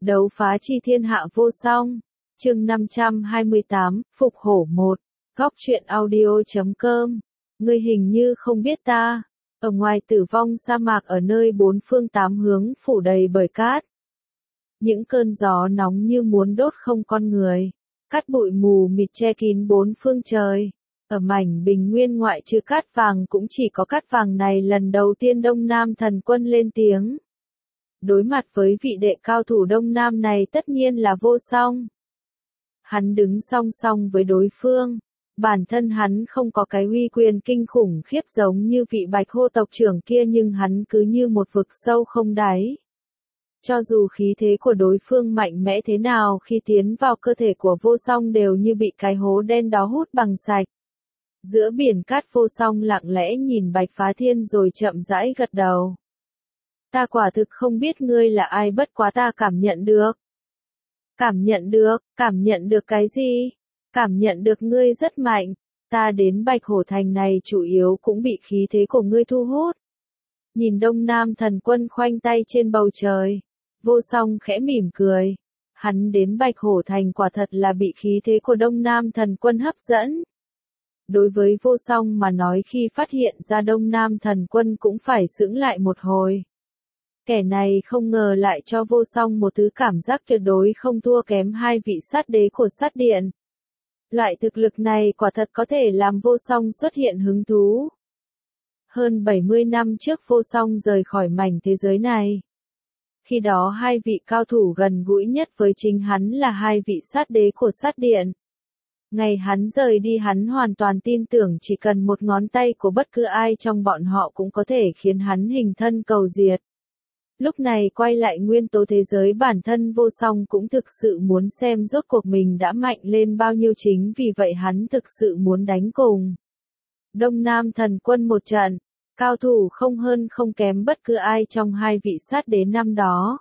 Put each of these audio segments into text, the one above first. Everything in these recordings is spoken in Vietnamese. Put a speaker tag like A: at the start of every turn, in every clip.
A: Đấu phá chi thiên hạ vô song. Chương 528, Phục hổ 1. Góc truyện audio.com. Ngươi hình như không biết ta. Ở ngoài tử vong sa mạc, ở nơi bốn phương tám hướng phủ đầy bởi cát. Những cơn gió nóng như muốn đốt không con người. Cát bụi mù mịt che kín bốn phương trời. Ở mảnh bình nguyên ngoại trừ cát vàng cũng chỉ có cát vàng này lần đầu tiên Đông Nam thần quân lên tiếng. Đối mặt với vị đệ cao thủ Đông Nam này tất nhiên là vô song. Hắn đứng song song với đối phương. Bản thân hắn không có cái uy quyền kinh khủng khiếp giống như vị Bạch Hô tộc trưởng kia, nhưng hắn cứ như một vực sâu không đáy. Cho dù khí thế của đối phương mạnh mẽ thế nào, khi tiến vào cơ thể của vô song đều như bị cái hố đen đó hút bằng sạch. Giữa biển cát, vô song lặng lẽ nhìn Bạch Phá Thiên rồi chậm rãi gật đầu. Ta quả thực không biết ngươi là ai, bất quá ta cảm nhận được. Cảm nhận được cái gì? Cảm nhận được ngươi rất mạnh. Ta đến Bạch Hổ Thành này chủ yếu cũng bị khí thế của ngươi thu hút. Nhìn Đông Nam thần quân khoanh tay trên bầu trời. Vô song khẽ mỉm cười. Hắn đến Bạch Hổ Thành quả thật là bị khí thế của Đông Nam thần quân hấp dẫn. Đối với vô song mà nói, khi phát hiện ra Đông Nam thần quân cũng phải sững lại một hồi. Kẻ này không ngờ lại cho vô song một thứ cảm giác tuyệt đối không thua kém hai vị sát đế của sát điện. Loại thực lực này quả thật có thể làm vô song xuất hiện hứng thú. Hơn 70 năm trước vô song rời khỏi mảnh thế giới này. Khi đó hai vị cao thủ gần gũi nhất với chính hắn là hai vị sát đế của sát điện. Ngày hắn rời đi, hắn hoàn toàn tin tưởng chỉ cần một ngón tay của bất cứ ai trong bọn họ cũng có thể khiến hắn hình thân cầu diệt. Lúc này quay lại nguyên tố thế giới, bản thân vô song cũng thực sự muốn xem rốt cuộc mình đã mạnh lên bao nhiêu, chính vì vậy hắn thực sự muốn đánh cùng Đông Nam thần quân một trận. Cao thủ không hơn không kém bất cứ ai trong hai vị sát đế năm đó.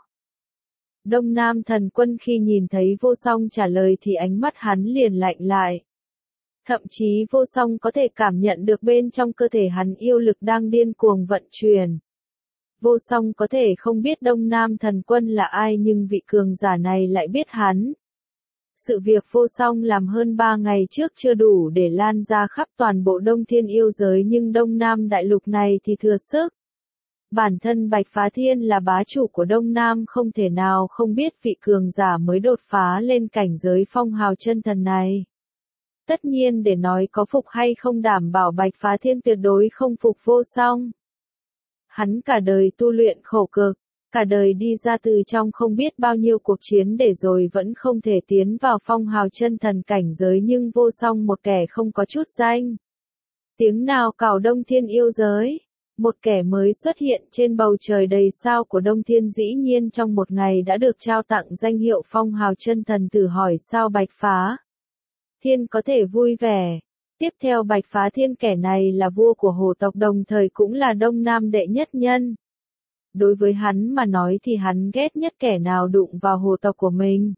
A: Đông Nam thần quân khi nhìn thấy vô song trả lời thì ánh mắt hắn liền lạnh lại. Thậm chí vô song có thể cảm nhận được bên trong cơ thể hắn yêu lực đang điên cuồng vận chuyển. Vô song có thể không biết Đông Nam thần quân là ai, nhưng vị cường giả này lại biết hắn. Sự việc vô song làm hơn 3 ngày trước chưa đủ để lan ra khắp toàn bộ Đông Thiên yêu giới, nhưng Đông Nam đại lục này thì thừa sức. Bản thân Bạch Phá Thiên là bá chủ của Đông Nam, không thể nào không biết vị cường giả mới đột phá lên cảnh giới phong hào chân thần này. Tất nhiên để nói có phục hay không, đảm bảo Bạch Phá Thiên tuyệt đối không phục vô song. Hắn cả đời tu luyện khổ cực, cả đời đi ra từ trong không biết bao nhiêu cuộc chiến để rồi vẫn không thể tiến vào phong hào chân thần cảnh giới, nhưng vô song một kẻ không có chút danh tiếng nào cào Đông Thiên yêu giới. Một kẻ mới xuất hiện trên bầu trời đầy sao của Đông Thiên dĩ nhiên trong một ngày đã được trao tặng danh hiệu phong hào chân thần, thử hỏi sao Bạch Phá Thiên có thể vui vẻ. Tiếp theo Bạch Phá Thiên, kẻ này là vua của hổ tộc, đồng thời cũng là Đông Nam đệ nhất nhân. Đối với hắn mà nói thì hắn ghét nhất kẻ nào đụng vào hổ tộc của mình.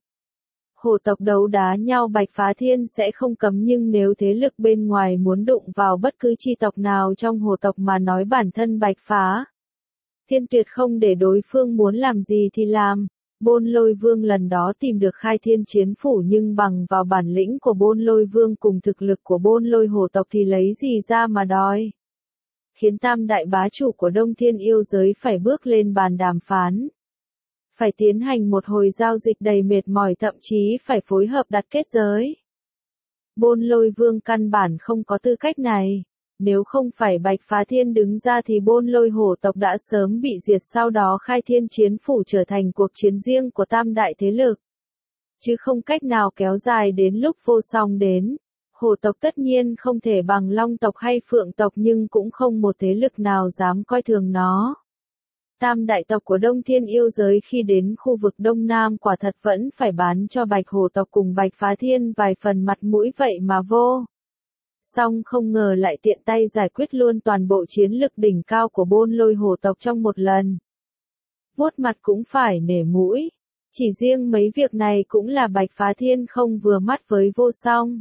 A: Hổ tộc đấu đá nhau Bạch Phá Thiên sẽ không cấm, nhưng nếu thế lực bên ngoài muốn đụng vào bất cứ chi tộc nào trong hổ tộc mà nói, bản thân Bạch Phá Thiên tuyệt không để đối phương muốn làm gì thì làm. Bôn Lôi Vương lần đó tìm được Khai Thiên Chiến Phủ, nhưng bằng vào bản lĩnh của Bôn Lôi Vương cùng thực lực của Bôn Lôi hổ tộc thì lấy gì ra mà đòi. Khiến tam đại bá chủ của Đông Thiên yêu giới phải bước lên bàn đàm phán. Phải tiến hành một hồi giao dịch đầy mệt mỏi, thậm chí phải phối hợp đặt kết giới. Bôn Lôi Vương căn bản không có tư cách này. Nếu không phải Bạch Phá Thiên đứng ra thì Bôn Lôi hổ tộc đã sớm bị diệt, sau đó Khai Thiên Chiến Phủ trở thành cuộc chiến riêng của tam đại thế lực. Chứ không cách nào kéo dài đến lúc vô song đến. Hổ tộc tất nhiên không thể bằng Long tộc hay Phượng tộc, nhưng cũng không một thế lực nào dám coi thường nó. Tam đại tộc của Đông Thiên yêu giới khi đến khu vực Đông Nam quả thật vẫn phải bán cho Bạch Hổ tộc cùng Bạch Phá Thiên vài phần mặt mũi, vậy mà vô song không ngờ lại tiện tay giải quyết luôn toàn bộ chiến lực đỉnh cao của Bôn Lôi hổ tộc trong một lần. Vuốt mặt cũng phải nể mũi. Chỉ riêng mấy việc này cũng là Bạch Phá Thiên không vừa mắt với vô song.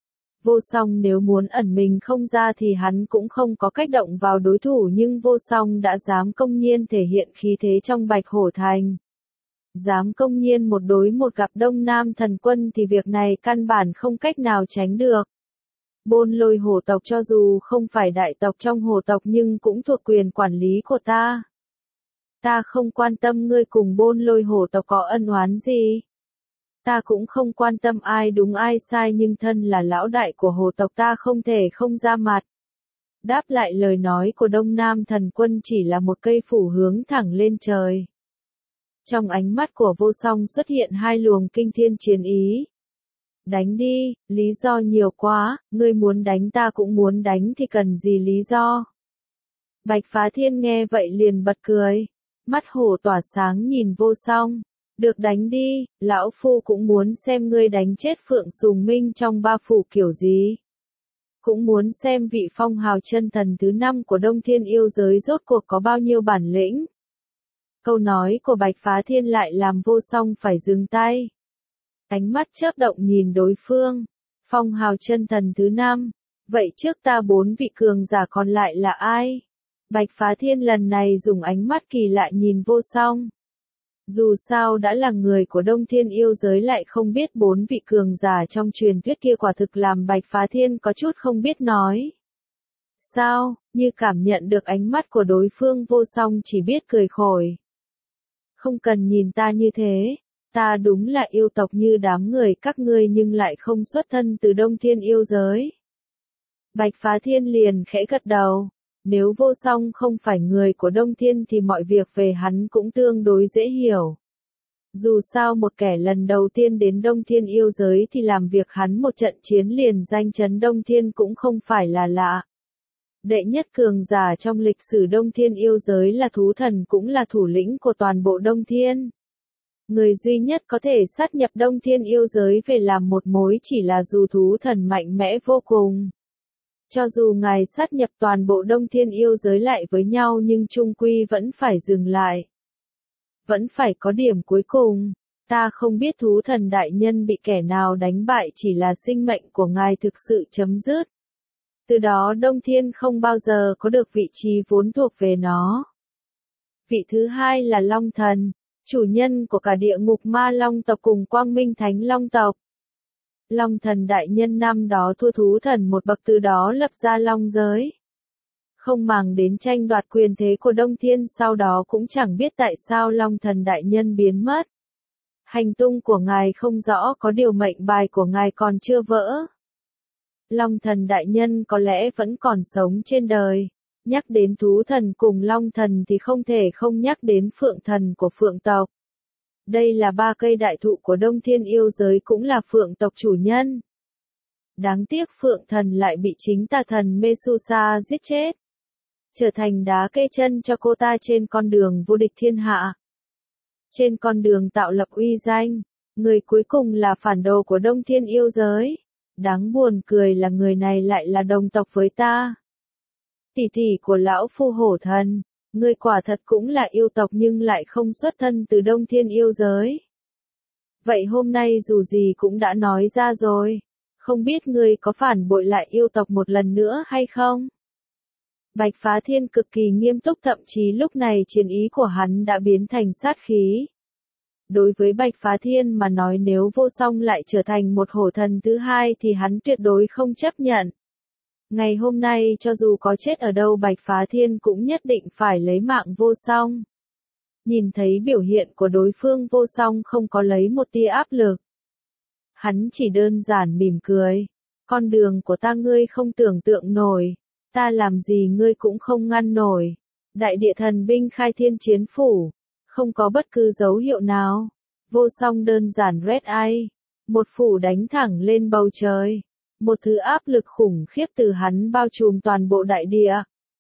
A: Vô song nếu muốn ẩn mình không ra thì hắn cũng không có cách động vào đối thủ, nhưng vô song đã dám công nhiên thể hiện khí thế trong Bạch Hổ Thành. Dám công nhiên một đối một gặp Đông Nam thần quân thì việc này căn bản không cách nào tránh được. Bôn Lôi hổ tộc cho dù không phải đại tộc trong hổ tộc nhưng cũng thuộc quyền quản lý của ta. Ta không quan tâm ngươi cùng Bôn Lôi hổ tộc có ân oán gì. Ta cũng không quan tâm ai đúng ai sai nhưng thân là lão đại của hổ tộc ta không thể không ra mặt. Đáp lại lời nói của Đông Nam thần quân chỉ là một cây phủ hướng thẳng lên trời. Trong ánh mắt của Vô Song xuất hiện hai luồng kinh thiên chiến ý. Đánh đi, lý do nhiều quá, ngươi muốn đánh ta cũng muốn đánh thì cần gì lý do. Bạch Phá Thiên nghe vậy liền bật cười. Mắt hổ tỏa sáng nhìn Vô Song. Được đánh đi, lão phu cũng muốn xem ngươi đánh chết Phượng Sùng Minh trong ba phủ kiểu gì. Cũng muốn xem vị phong hào chân thần thứ 5 của Đông Thiên yêu giới rốt cuộc có bao nhiêu bản lĩnh. Câu nói của Bạch Phá Thiên lại làm Vô Song phải dừng tay. Ánh mắt chớp động nhìn đối phương. Phong hào chân thần thứ 5. Vậy trước ta 4 vị cường giả còn lại là ai? Bạch Phá Thiên lần này dùng ánh mắt kỳ lạ nhìn Vô Song. Dù sao đã là người của Đông Thiên yêu giới lại không biết 4 vị cường giả trong truyền thuyết kia quả thực làm Bạch Phá Thiên có chút không biết nói. Sao, như cảm nhận được ánh mắt của đối phương Vô Song chỉ biết cười khổi. Không cần nhìn ta như thế, ta đúng là yêu tộc như đám người các ngươi nhưng lại không xuất thân từ Đông Thiên yêu giới. Bạch Phá Thiên liền khẽ gật đầu. Nếu Vô Song không phải người của Đông Thiên thì mọi việc về hắn cũng tương đối dễ hiểu. Dù sao một kẻ lần đầu tiên đến Đông Thiên yêu giới thì làm việc hắn một trận chiến liền danh chấn Đông Thiên cũng không phải là lạ. Đệ nhất cường giả trong lịch sử Đông Thiên yêu giới là thú thần cũng là thủ lĩnh của toàn bộ Đông Thiên. Người duy nhất có thể sát nhập Đông Thiên yêu giới về làm một mối chỉ là dù thú thần mạnh mẽ vô cùng. Cho dù ngài sát nhập toàn bộ Đông Thiên yêu giới lại với nhau nhưng chung quy vẫn phải dừng lại. Vẫn phải có điểm cuối cùng. Ta không biết thú thần đại nhân bị kẻ nào đánh bại chỉ là sinh mệnh của ngài thực sự chấm dứt. Từ đó Đông Thiên không bao giờ có được vị trí vốn thuộc về nó. Vị thứ hai là Long Thần, chủ nhân của cả địa ngục ma long tộc cùng Quang Minh Thánh Long tộc. Long Thần đại nhân năm đó thua thú thần một bậc từ đó lập ra long giới. Không màng đến tranh đoạt quyền thế của Đông Thiên sau đó cũng chẳng biết tại sao Long Thần đại nhân biến mất. Hành tung của ngài không rõ có điều mệnh bài của ngài còn chưa vỡ. Long Thần đại nhân có lẽ vẫn còn sống trên đời. Nhắc đến thú thần cùng Long Thần thì không thể không nhắc đến Phượng Thần của Phượng tộc. Đây là 3 cây đại thụ của Đông Thiên yêu giới cũng là Phượng tộc chủ nhân. Đáng tiếc Phượng Thần lại bị chính tà thần Medusa giết chết. Trở thành đá kê chân cho cô ta trên con đường vô địch thiên hạ. Trên con đường tạo lập uy danh, người cuối cùng là phản đồ của Đông Thiên yêu giới. Đáng buồn cười là người này lại là đồng tộc với ta. Tỷ tỷ của lão phu hổ thần, ngươi quả thật cũng là yêu tộc nhưng lại không xuất thân từ Đông Thiên yêu giới. Vậy hôm nay dù gì cũng đã nói ra rồi, không biết ngươi có phản bội lại yêu tộc một lần nữa hay không? Bạch Phá Thiên cực kỳ nghiêm túc thậm chí lúc này chiến ý của hắn đã biến thành sát khí. Đối với Bạch Phá Thiên mà nói nếu Vô Song lại trở thành một hổ thần thứ hai thì hắn tuyệt đối không chấp nhận. Ngày hôm nay cho dù có chết ở đâu Bạch Phá Thiên cũng nhất định phải lấy mạng Vô Song. Nhìn thấy biểu hiện của đối phương Vô Song không có lấy một tia áp lực. Hắn chỉ đơn giản mỉm cười. Con đường của ta ngươi không tưởng tượng nổi. Ta làm gì ngươi cũng không ngăn nổi. Đại địa thần binh khai thiên chiến phủ. Không có bất cứ dấu hiệu nào. Vô Song đơn giản red eye. Một phủ đánh thẳng lên bầu trời. Một thứ áp lực khủng khiếp từ hắn bao trùm toàn bộ đại địa.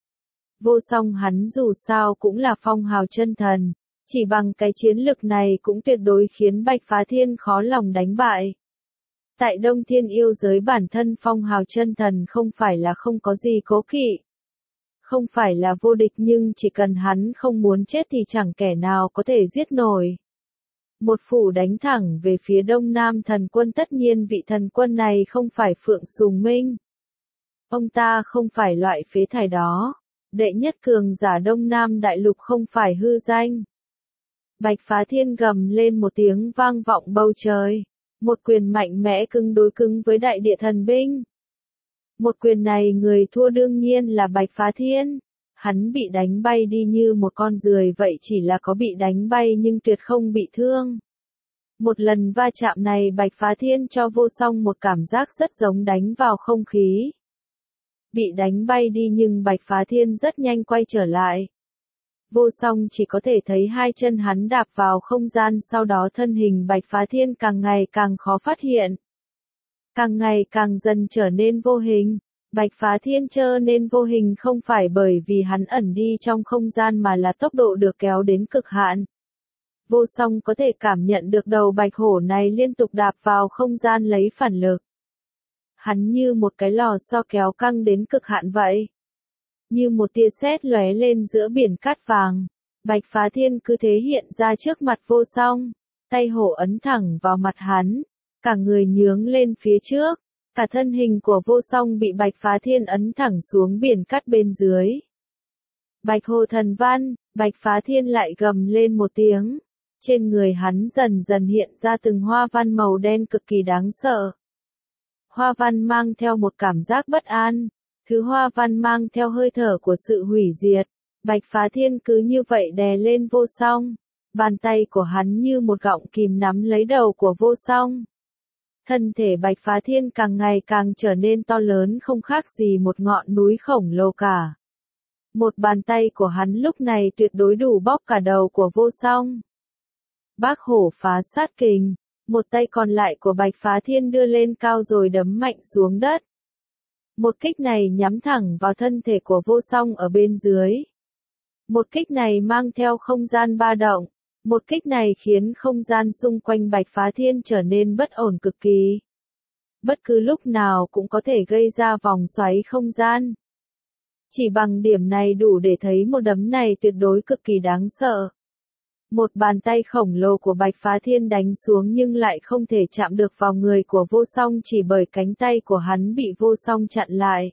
A: Vô Song hắn dù sao cũng là phong hào chân thần. Chỉ bằng cái chiến lực này cũng tuyệt đối khiến Bạch Phá Thiên khó lòng đánh bại. Tại Đông Thiên yêu giới bản thân phong hào chân thần không phải là không có gì cố kỵ. Không phải là vô địch nhưng chỉ cần hắn không muốn chết thì chẳng kẻ nào có thể giết nổi. Một phủ đánh thẳng về phía Đông Nam thần quân tất nhiên vị thần quân này không phải Phượng Sùng Minh. Ông ta không phải loại phế thải đó. Đệ nhất cường giả Đông Nam đại lục không phải hư danh. Bạch Phá Thiên gầm lên một tiếng vang vọng bầu trời. Một quyền mạnh mẽ cứng đối cứng với đại địa thần binh. Một quyền này người thua đương nhiên là Bạch Phá Thiên. Hắn bị đánh bay đi như một con ruồi vậy, chỉ là có bị đánh bay nhưng tuyệt không bị thương. Một lần va chạm này Bạch Phá Thiên cho Vô Song một cảm giác rất giống đánh vào không khí. Bị đánh bay đi nhưng Bạch Phá Thiên rất nhanh quay trở lại. Vô Song chỉ có thể thấy hai chân hắn đạp vào không gian, sau đó thân hình Bạch Phá Thiên càng ngày càng khó phát hiện. Càng ngày càng dần trở nên vô hình. Bạch Phá Thiên trở nên vô hình không phải bởi vì hắn ẩn đi trong không gian mà là tốc độ được kéo đến cực hạn. Vô Song có thể cảm nhận được đầu bạch hổ này liên tục đạp vào không gian lấy phản lực. Hắn như một cái lò xo kéo căng đến cực hạn vậy. Như một tia sét lóe lên giữa biển cát vàng, Bạch Phá Thiên cứ thế hiện ra trước mặt Vô Song, tay hổ ấn thẳng vào mặt hắn, cả người nhướng lên phía trước, cả thân hình của Vô Song bị Bạch Phá Thiên ấn thẳng xuống biển cát bên dưới. Bạch Hồ Thần Văn, Bạch Phá Thiên lại gầm lên một tiếng, trên người hắn dần dần hiện ra từng hoa văn màu đen cực kỳ đáng sợ. Hoa văn mang theo một cảm giác bất an. Thứ hoa văn mang theo hơi thở của sự hủy diệt. Bạch Phá Thiên cứ như vậy đè lên Vô Song. Bàn tay của hắn như một gọng kìm nắm lấy đầu của Vô Song. Thân thể Bạch Phá Thiên càng ngày càng trở nên to lớn, không khác gì một ngọn núi khổng lồ cả. Một bàn tay của hắn lúc này tuyệt đối đủ bóp cả đầu của Vô Song. Bác hổ phá sát kình. Một tay còn lại của Bạch Phá Thiên đưa lên cao rồi đấm mạnh xuống đất. Một kích này nhắm thẳng vào thân thể của Vô Song ở bên dưới. Một kích này mang theo không gian ba động. Một kích này khiến không gian xung quanh Bạch Phá Thiên trở nên bất ổn cực kỳ. Bất cứ lúc nào cũng có thể gây ra vòng xoáy không gian. Chỉ bằng điểm này đủ để thấy một đấm này tuyệt đối cực kỳ đáng sợ. Một bàn tay khổng lồ của Bạch Phá Thiên đánh xuống nhưng lại không thể chạm được vào người của Vô Song chỉ bởi cánh tay của hắn bị Vô Song chặn lại.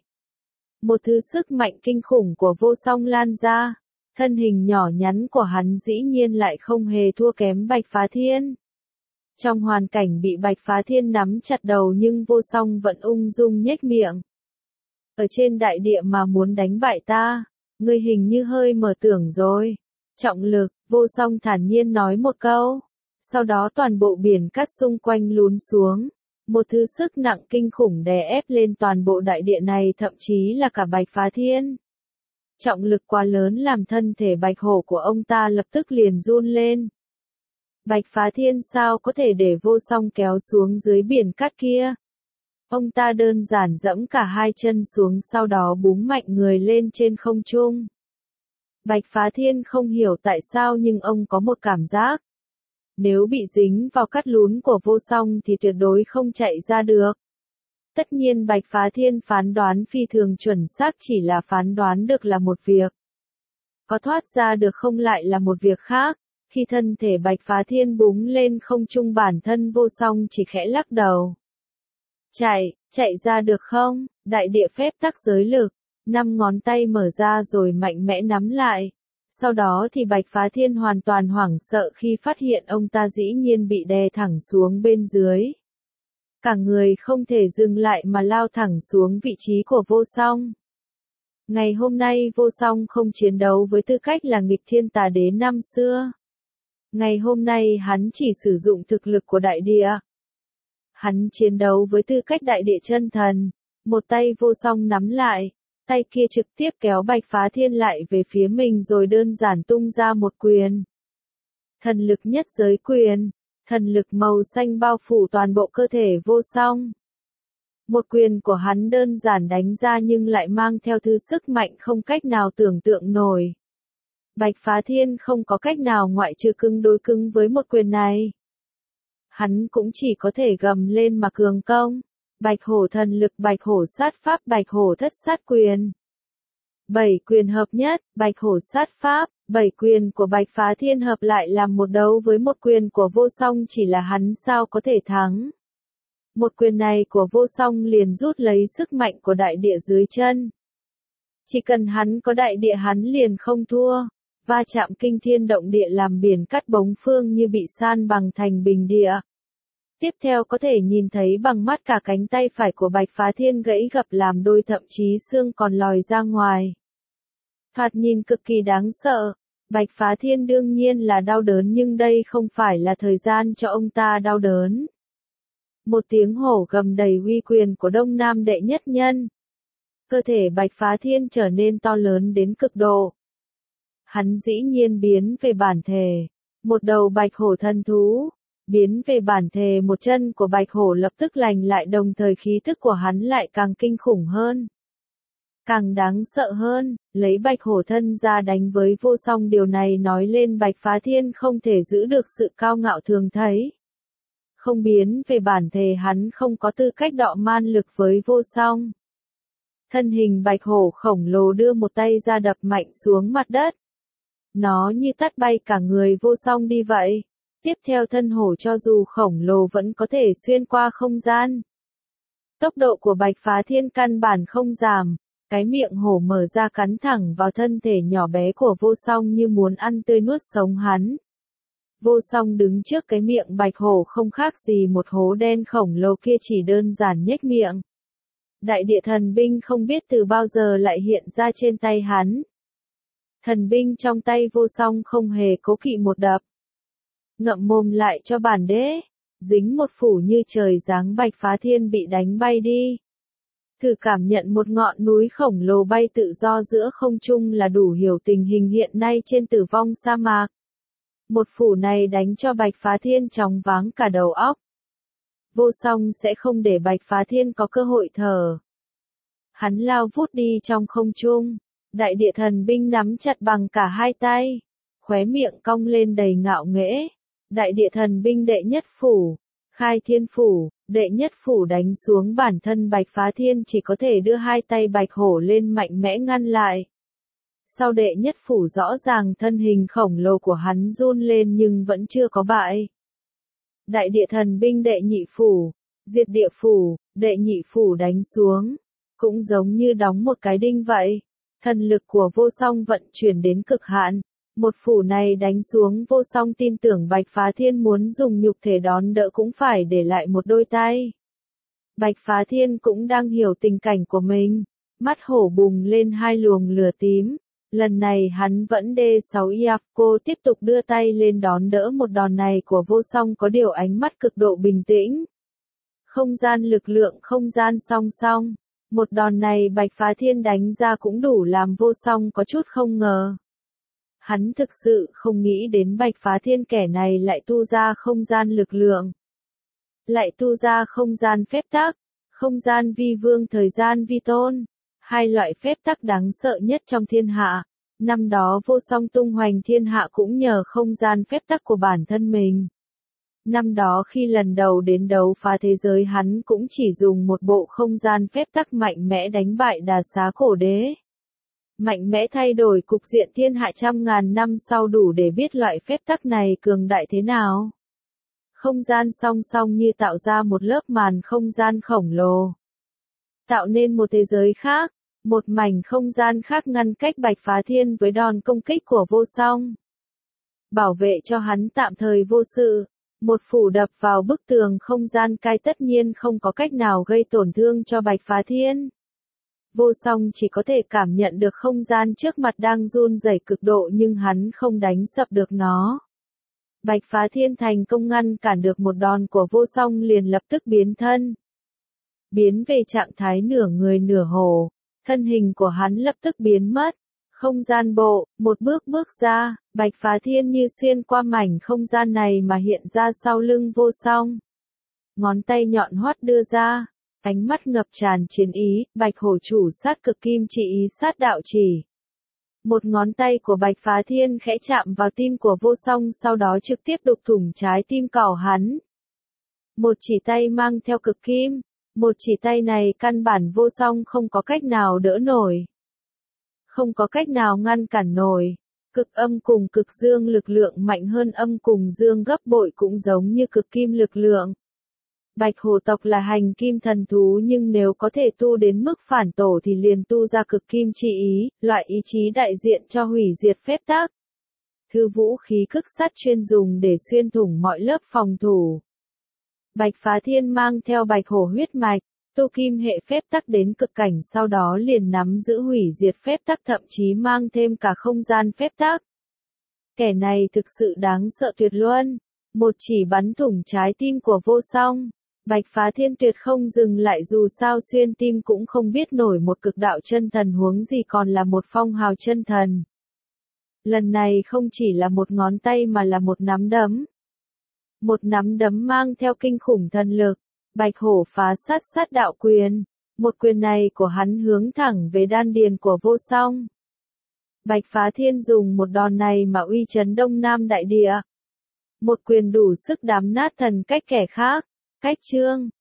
A: Một thứ sức mạnh kinh khủng của Vô Song lan ra, thân hình nhỏ nhắn của hắn dĩ nhiên lại không hề thua kém Bạch Phá Thiên. Trong hoàn cảnh bị Bạch Phá Thiên nắm chặt đầu nhưng Vô Song vẫn ung dung nhếch miệng. Ở trên đại địa mà muốn đánh bại ta, ngươi hình như hơi mở tưởng rồi. Trọng lực, Vô Song thản nhiên nói một câu. Sau đó toàn bộ biển cát xung quanh lún xuống. Một thứ sức nặng kinh khủng đè ép lên toàn bộ đại địa này, thậm chí là cả Bạch Phá Thiên. Trọng lực quá lớn làm thân thể bạch hổ của ông ta lập tức liền run lên. Bạch Phá Thiên sao có thể để Vô Song kéo xuống dưới biển cát kia? Ông ta đơn giản giẫm cả hai chân xuống, sau đó búng mạnh người lên trên không trung. Bạch Phá Thiên không hiểu tại sao nhưng ông có một cảm giác. Nếu bị dính vào cát lún của Vô Song thì tuyệt đối không chạy ra được. Tất nhiên Bạch Phá Thiên phán đoán phi thường chuẩn xác, chỉ là phán đoán được là một việc. Có thoát ra được không lại là một việc khác. Khi thân thể Bạch Phá Thiên búng lên không trung, bản thân Vô Song chỉ khẽ lắc đầu. Chạy ra được không? Đại địa phép tắc giới lực. 5 ngón tay mở ra rồi mạnh mẽ nắm lại. Sau đó thì Bạch Phá Thiên hoàn toàn hoảng sợ khi phát hiện ông ta dĩ nhiên bị đè thẳng xuống bên dưới. Cả người không thể dừng lại mà lao thẳng xuống vị trí của Vô Song. Ngày hôm nay Vô Song không chiến đấu với tư cách là nghịch thiên tà đế năm xưa. Ngày hôm nay hắn chỉ sử dụng thực lực của đại địa. Hắn chiến đấu với tư cách đại địa chân thần. Một tay Vô Song nắm lại, tay kia trực tiếp kéo Bạch Phá Thiên lại về phía mình rồi đơn giản tung ra một quyền. Thần lực nhất giới quyền. Thần lực màu xanh bao phủ toàn bộ cơ thể Vô Song. Một quyền của hắn đơn giản đánh ra nhưng lại mang theo thứ sức mạnh không cách nào tưởng tượng nổi. Bạch Phá Thiên không có cách nào ngoại trừ cứng đối cứng với một quyền này. Hắn cũng chỉ có thể gầm lên mà cường công. Bạch hổ thần lực, bạch hổ sát pháp, bạch hổ thất sát quyền. 7 quyền hợp nhất, bạch hổ sát pháp, 7 quyền của Bạch Phá Thiên hợp lại làm một đấu với một quyền của Vô Song, chỉ là hắn sao có thể thắng. Một quyền này của Vô Song liền rút lấy sức mạnh của đại địa dưới chân. Chỉ cần hắn có đại địa hắn liền không thua. va chạm kinh thiên động địa làm biển cắt bống phương như bị san bằng thành bình địa. Tiếp theo có thể nhìn thấy bằng mắt cả cánh tay phải của Bạch Phá Thiên gãy gập làm đôi, thậm chí xương còn lòi ra ngoài. Thoạt nhìn cực kỳ đáng sợ. Bạch Phá Thiên đương nhiên là đau đớn, nhưng đây không phải là thời gian cho ông ta đau đớn. Một tiếng hổ gầm đầy uy quyền của Đông Nam đệ nhất nhân. Cơ thể Bạch Phá Thiên trở nên to lớn đến cực độ. Hắn dĩ nhiên biến về bản thể. Một đầu bạch hổ thần thú. Biến về bản thể, một chân của bạch hổ lập tức lành lại, đồng thời khí thức của hắn lại càng kinh khủng hơn. Càng đáng sợ hơn, lấy bạch hổ thân ra đánh với Vô Song, điều này nói lên Bạch Phá Thiên không thể giữ được sự cao ngạo thường thấy. Không biến về bản thể, hắn không có tư cách đọ man lực với Vô Song. Thân hình bạch hổ khổng lồ đưa một tay ra đập mạnh xuống mặt đất. Nó như tát bay cả người Vô Song đi vậy. Tiếp theo thân hổ cho dù khổng lồ vẫn có thể xuyên qua không gian. Tốc độ của Bạch Phá Thiên căn bản không giảm. Cái miệng hổ mở ra cắn thẳng vào thân thể nhỏ bé của Vô Song như muốn ăn tươi nuốt sống hắn. Vô Song đứng trước cái miệng bạch hổ không khác gì một hố đen khổng lồ kia, chỉ đơn giản nhếch miệng. Đại địa thần binh không biết từ bao giờ lại hiện ra trên tay hắn. Thần binh trong tay Vô Song không hề cố kỵ một đập. Ngậm mồm lại cho bản đế. Dính một phủ như trời giáng, Bạch Phá Thiên bị đánh bay đi. Thử cảm nhận một ngọn núi khổng lồ bay tự do giữa không trung là đủ hiểu tình hình hiện nay trên Tử Vong sa mạc. Một phủ này đánh cho Bạch Phá Thiên chóng váng cả đầu óc. Vô Song sẽ không để Bạch Phá Thiên có cơ hội thở. Hắn lao vút đi trong không trung. Đại địa thần binh nắm chặt bằng cả hai tay. Khóe miệng cong lên đầy ngạo nghễ. Đại địa thần binh đệ nhất phủ. Khai Thiên phủ. Đệ nhất phủ đánh xuống, bản thân Bạch Phá Thiên chỉ có thể đưa hai tay bạch hổ lên mạnh mẽ ngăn lại. Sau đệ nhất phủ rõ ràng thân hình khổng lồ của hắn run lên nhưng vẫn chưa có bại. Đại địa thần binh đệ nhị phủ, diệt địa phủ, đệ nhị phủ đánh xuống. Cũng giống như đóng một cái đinh vậy. Thần lực của Vô Song vận chuyển đến cực hạn. Một phủ này đánh xuống, Vô Song tin tưởng Bạch Phá Thiên muốn dùng nhục thể đón đỡ cũng phải để lại một đôi tay. Bạch Phá Thiên cũng đang hiểu tình cảnh của mình. Mắt hổ bùng lên hai luồng lửa tím. Lần này hắn vẫn D6 Iafco tiếp tục đưa tay lên đón đỡ một đòn này của Vô Song, có điều ánh mắt cực độ bình tĩnh. Không gian lực lượng, không gian song song. Một đòn này Bạch Phá Thiên đánh ra cũng đủ làm Vô Song có chút không ngờ. Hắn thực sự không nghĩ đến Bạch Phá Thiên kẻ này lại tu ra không gian lực lượng. Lại tu ra không gian phép tắc, không gian vi vương, thời gian vi tôn. Hai loại phép tắc đáng sợ nhất trong thiên hạ. Năm đó Vô Song tung hoành thiên hạ cũng nhờ không gian phép tắc của bản thân mình. Năm đó khi lần đầu đến đấu phá thế giới, hắn cũng chỉ dùng một bộ không gian phép tắc mạnh mẽ đánh bại Đà Xá cổ đế. Mạnh mẽ thay đổi cục diện thiên hạ trăm ngàn năm sau, đủ để biết loại phép tắc này cường đại thế nào. Không gian song song như tạo ra một lớp màn không gian khổng lồ. Tạo nên một thế giới khác, một mảnh không gian khác ngăn cách Bạch Phá Thiên với đòn công kích của Vô Song. Bảo vệ cho hắn tạm thời vô sự. Một phủ đập vào bức tường không gian cai tất nhiên không có cách nào gây tổn thương cho Bạch Phá Thiên. Vô Song chỉ có thể cảm nhận được không gian trước mặt đang run rẩy cực độ, nhưng hắn không đánh sập được nó. Bạch Phá Thiên thành công ngăn cản được một đòn của Vô Song, liền lập tức biến thân. Biến về trạng thái nửa người nửa hổ. Thân hình của hắn lập tức biến mất. Không gian bộ, một bước bước ra, Bạch Phá Thiên như xuyên qua mảnh không gian này mà hiện ra sau lưng Vô Song. Ngón tay nhọn hoắt đưa ra, ánh mắt ngập tràn chiến ý, Bạch hổ chủ sát cực kim chỉ ý sát đạo chỉ. Một ngón tay của Bạch Phá Thiên khẽ chạm vào tim của Vô Song, sau đó trực tiếp đục thủng trái tim cỏ hắn. Một chỉ tay mang theo cực kim, một chỉ tay này căn bản Vô Song không có cách nào đỡ nổi. Không có cách nào ngăn cản nổi. Cực âm cùng cực dương lực lượng mạnh hơn âm cùng dương gấp bội, cũng giống như cực kim lực lượng. Bạch hổ tộc là hành kim thần thú, nhưng nếu có thể tu đến mức phản tổ thì liền tu ra cực kim chỉ ý, loại ý chí đại diện cho hủy diệt phép tắc. thư vũ khí cực sắt chuyên dùng để xuyên thủng mọi lớp phòng thủ. Bạch Phá Thiên mang theo bạch hổ huyết mạch, tu kim hệ phép tắc đến cực cảnh, sau đó liền nắm giữ hủy diệt phép tắc, thậm chí mang thêm cả không gian phép tắc. Kẻ này thực sự đáng sợ tuyệt luân, một chỉ bắn thủng trái tim của Vô Song. Bạch Phá Thiên tuyệt không dừng lại, dù sao xuyên tim cũng không biết nổi một cực đạo chân thần, huống gì còn là một phong hào chân thần. Lần này không chỉ là một ngón tay mà là một nắm đấm. Một nắm đấm mang theo kinh khủng thần lực. Bạch hổ phá sát đạo quyền. Một quyền này của hắn hướng thẳng về đan điền của Vô Song. Bạch Phá Thiên dùng một đòn này mà uy chấn Đông Nam đại địa. Một quyền đủ sức đám nát thần cách kẻ khác. Cách chương